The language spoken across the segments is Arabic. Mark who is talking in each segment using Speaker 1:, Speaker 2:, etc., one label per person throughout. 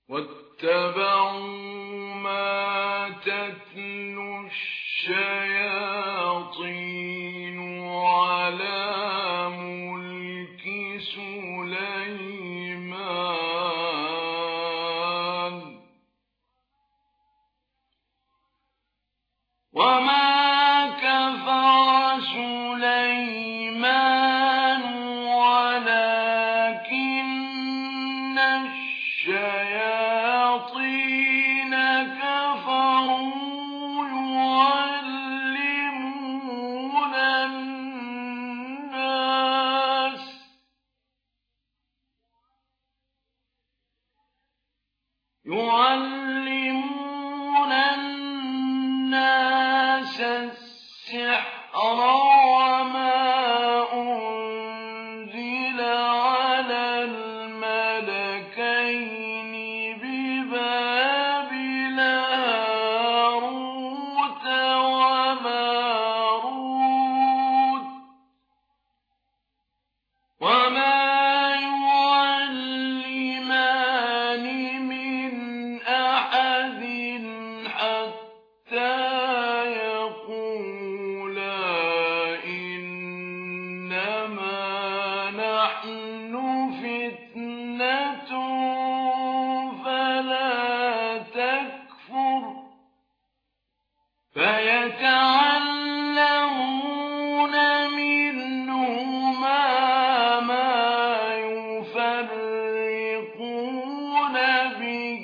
Speaker 1: واتبعوا ما تتلو الشياطين على ملك سليمان وما كفر سليمان ولكن الشياطين كفروا يعلمون الناس السحر وما أنزل على الملكين ببابل هاروت وماروت وما يعلمان من أحد حتى يقولا إنما نحن فتنة فلا تكفر فيتعلمون منهما ما يفرقون به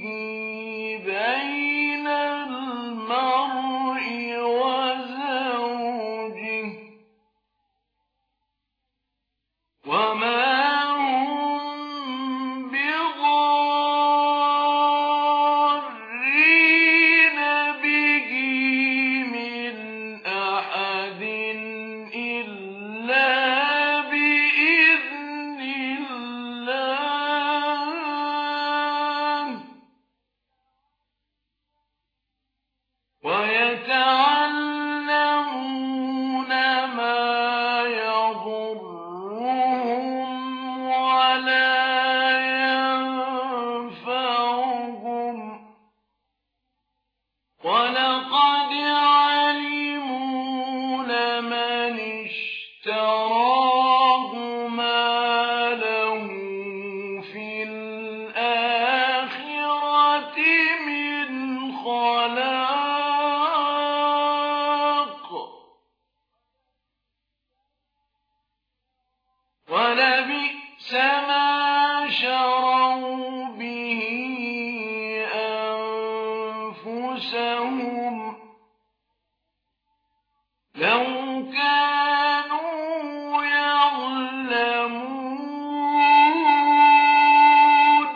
Speaker 1: بين المرء وزوجه وما هم بضارين به من أحد إلا بإذن الله ويتعلمون ما يضرهم ولا ينفعهم ولقد علموا لمن اشتراه ما له في الآخرة من خلاق ولبئس ما شروا به أنفسهم لو كانوا يعلمون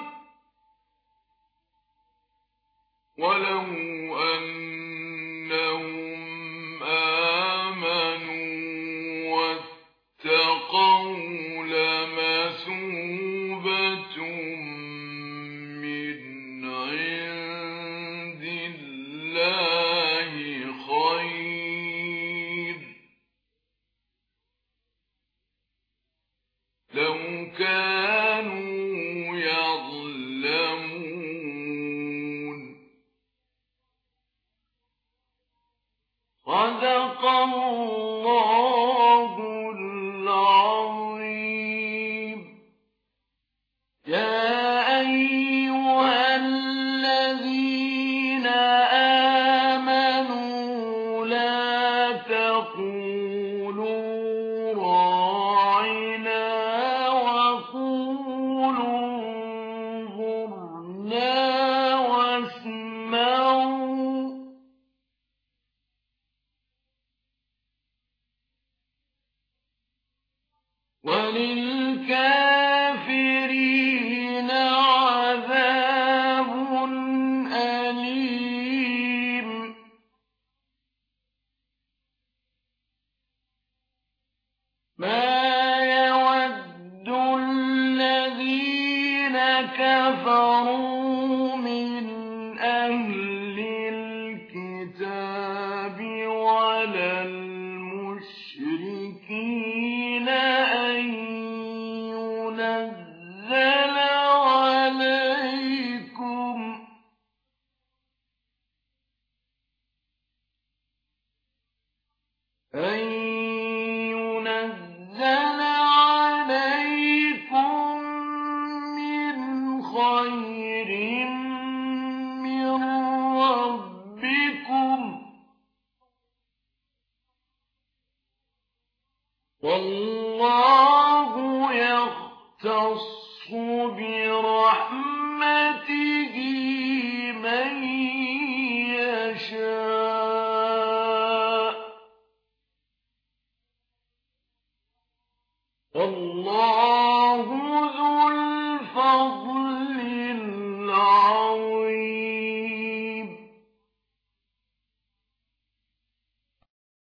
Speaker 1: ولو أنهم آمنوا واتقوا لمثوبة من عند الله خير لو كانوا يعلمون صدق الله العظيم. يا أيها الذين آمنوا لا تقولوا راعنا وقولوا انظرنا واسمعوا وللكافرين عذاب أليم. ما يود الذين كفروا من أهل الكتاب ولا المشركين أن ينزل عليكم خير من ربكم والله يختص برحمته من يشاء والله